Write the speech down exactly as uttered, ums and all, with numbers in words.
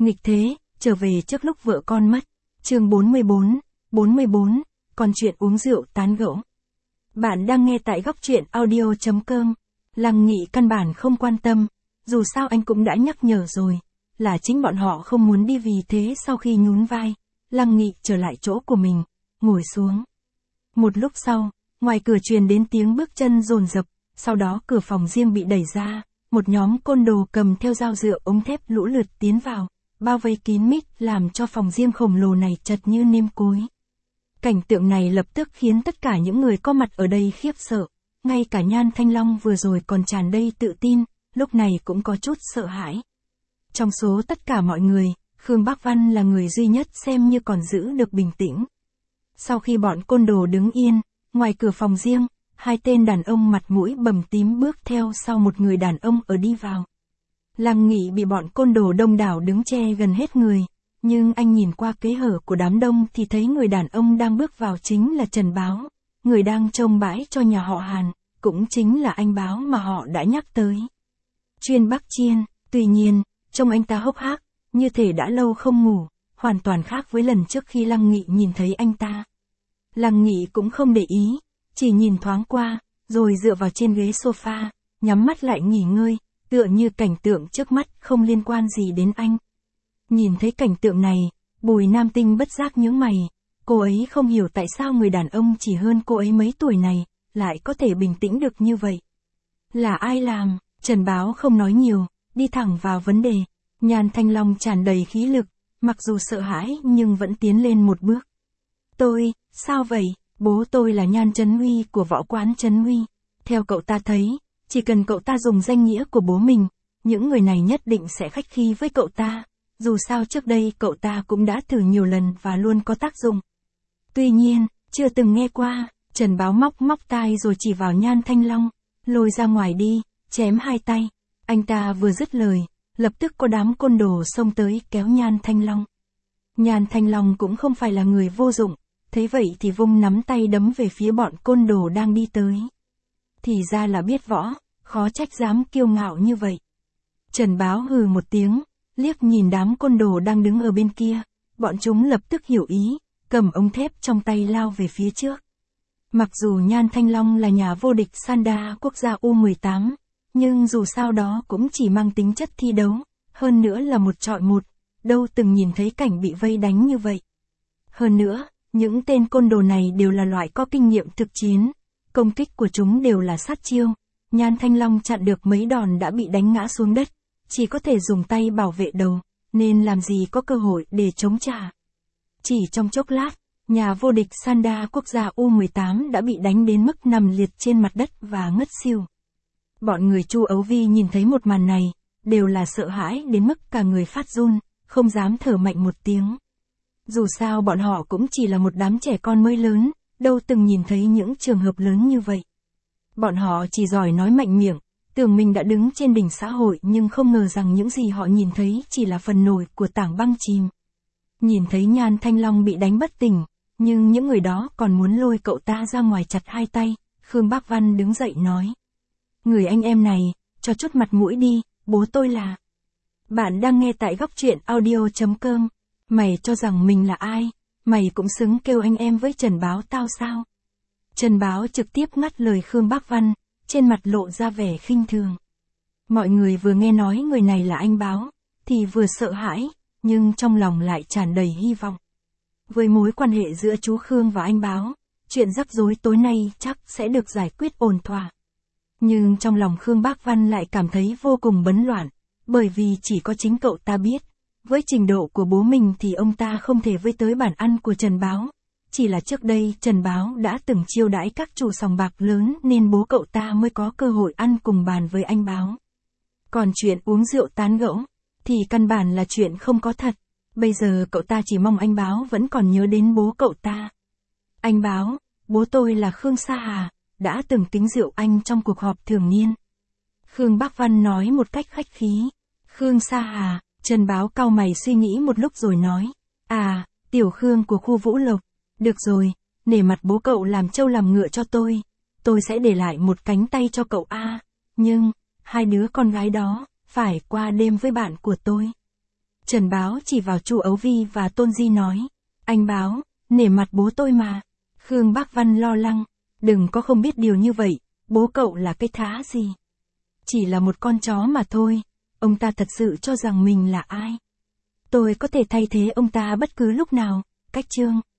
Nghịch thế, trở về trước lúc vợ con mất. Chương bốn mươi bốn, bốn mươi bốn, còn chuyện uống rượu tán gẫu. Bạn đang nghe tại góc truyện audio chấm com. Lăng Nghị căn bản không quan tâm, dù sao anh cũng đã nhắc nhở rồi, là chính bọn họ không muốn đi, vì thế sau khi nhún vai, Lăng Nghị trở lại chỗ của mình, ngồi xuống. Một lúc sau, ngoài cửa truyền đến tiếng bước chân dồn dập, sau đó cửa phòng riêng bị đẩy ra, một nhóm côn đồ cầm theo dao dựa ống thép lũ lượt tiến vào, bao vây kín mít làm cho phòng riêng khổng lồ này chật như nêm cối. Cảnh tượng này lập tức khiến tất cả những người có mặt ở đây khiếp sợ, ngay cả Nhan Thanh Long vừa rồi còn tràn đầy tự tin, lúc này cũng có chút sợ hãi. Trong số tất cả mọi người, Khương Bác Văn là người duy nhất xem như còn giữ được bình tĩnh. Sau khi bọn côn đồ đứng yên, ngoài cửa phòng riêng, hai tên đàn ông mặt mũi bầm tím bước theo sau một người đàn ông ở đi vào. Lăng Nghị bị bọn côn đồ đông đảo đứng che gần hết người, nhưng anh nhìn qua kẽ hở của đám đông thì thấy người đàn ông đang bước vào chính là Trần Báo, người đang trông bãi cho nhà họ Hàn, cũng chính là anh Báo mà họ đã nhắc tới. Chuyên Bắc Chiên, tuy nhiên, trông anh ta hốc hác, như thể đã lâu không ngủ, hoàn toàn khác với lần trước khi Lăng Nghị nhìn thấy anh ta. Lăng Nghị cũng không để ý, chỉ nhìn thoáng qua, rồi dựa vào trên ghế sofa, nhắm mắt lại nghỉ ngơi, tựa như cảnh tượng trước mắt không liên quan gì đến anh. Nhìn thấy cảnh tượng này, Bùi Nam Tinh bất giác nhướng mày, cô ấy không hiểu tại sao người đàn ông chỉ hơn cô ấy mấy tuổi này, lại có thể bình tĩnh được như vậy. Là ai làm? Trần Báo không nói nhiều, đi thẳng vào vấn đề. Nhan Thanh Long tràn đầy khí lực, mặc dù sợ hãi nhưng vẫn tiến lên một bước. Tôi, sao vậy? Bố tôi là Nhan Trấn Huy của võ quán Trấn Huy. Theo cậu ta thấy, chỉ cần cậu ta dùng danh nghĩa của bố mình, những người này nhất định sẽ khách khí với cậu ta. Dù sao trước đây cậu ta cũng đã thử nhiều lần và luôn có tác dụng. Tuy nhiên, chưa từng nghe qua. Trần Báo móc móc tai rồi chỉ vào Nhan Thanh Long, lôi ra ngoài đi, chém hai tay. Anh ta vừa dứt lời, lập tức có đám côn đồ xông tới kéo Nhan Thanh Long. Nhan Thanh Long cũng không phải là người vô dụng, thấy vậy thì vung nắm tay đấm về phía bọn côn đồ đang đi tới. Thì ra là biết võ, khó trách dám kiêu ngạo như vậy. Trần Báo hừ một tiếng, liếc nhìn đám côn đồ đang đứng ở bên kia, bọn chúng lập tức hiểu ý, cầm ống thép trong tay lao về phía trước. Mặc dù Nhan Thanh Long là nhà vô địch Sanda quốc gia U mười tám, nhưng dù sao đó cũng chỉ mang tính chất thi đấu, hơn nữa là một chọi một, đâu từng nhìn thấy cảnh bị vây đánh như vậy. Hơn nữa, những tên côn đồ này đều là loại có kinh nghiệm thực chiến, công kích của chúng đều là sát chiêu. Nhan Thanh Long chặn được mấy đòn đã bị đánh ngã xuống đất, chỉ có thể dùng tay bảo vệ đầu, nên làm gì có cơ hội để chống trả. Chỉ trong chốc lát, nhà vô địch Sanda quốc gia U mười tám đã bị đánh đến mức nằm liệt trên mặt đất và ngất xỉu. Bọn người Chu Ấu Vi nhìn thấy một màn này, đều là sợ hãi đến mức cả người phát run, không dám thở mạnh một tiếng. Dù sao bọn họ cũng chỉ là một đám trẻ con mới lớn, đâu từng nhìn thấy những trường hợp lớn như vậy. Bọn họ chỉ giỏi nói mạnh miệng, tưởng mình đã đứng trên đỉnh xã hội nhưng không ngờ rằng những gì họ nhìn thấy chỉ là phần nổi của tảng băng chìm. Nhìn thấy Nhan Thanh Long bị đánh bất tỉnh, nhưng những người đó còn muốn lôi cậu ta ra ngoài chặt hai tay, Khương Bác Văn đứng dậy nói. Người anh em này, cho chút mặt mũi đi, bố tôi là... Bạn đang nghe tại góc truyện audio chấm com. Mày cho rằng mình là ai? Mày cũng xứng kêu anh em với Trần Báo tao sao? Trần Báo trực tiếp ngắt lời Khương Bác Văn, trên mặt lộ ra vẻ khinh thường. Mọi người vừa nghe nói người này là anh Báo, thì vừa sợ hãi, nhưng trong lòng lại tràn đầy hy vọng. Với mối quan hệ giữa chú Khương và anh Báo, chuyện rắc rối tối nay chắc sẽ được giải quyết ổn thỏa. Nhưng trong lòng Khương Bác Văn lại cảm thấy vô cùng bấn loạn, bởi vì chỉ có chính cậu ta biết, với trình độ của bố mình thì ông ta không thể với tới bàn ăn của Trần Báo. Chỉ là trước đây Trần Báo đã từng chiêu đãi các chủ sòng bạc lớn nên bố cậu ta mới có cơ hội ăn cùng bàn với anh Báo. Còn chuyện uống rượu tán gẫu, thì căn bản là chuyện không có thật. Bây giờ cậu ta chỉ mong anh Báo vẫn còn nhớ đến bố cậu ta. Anh Báo, bố tôi là Khương Sa Hà, đã từng tính rượu anh trong cuộc họp thường niên. Khương Bác Văn nói một cách khách khí. Khương Sa Hà, Trần Báo cau mày suy nghĩ một lúc rồi nói. À, tiểu Khương của khu Vũ Lộc. Được rồi, nể mặt bố cậu làm trâu làm ngựa cho tôi. Tôi sẽ để lại một cánh tay cho cậu a. Nhưng, hai đứa con gái đó, phải qua đêm với bạn của tôi. Trần Báo chỉ vào Chu Ấu Vi và Tôn Di nói, anh Báo, nể mặt bố tôi mà. Khương Bác Văn lo lắng, đừng có không biết điều như vậy, bố cậu là cái thá gì. Chỉ là một con chó mà thôi, ông ta thật sự cho rằng mình là ai. Tôi có thể thay thế ông ta bất cứ lúc nào, Cách Trương.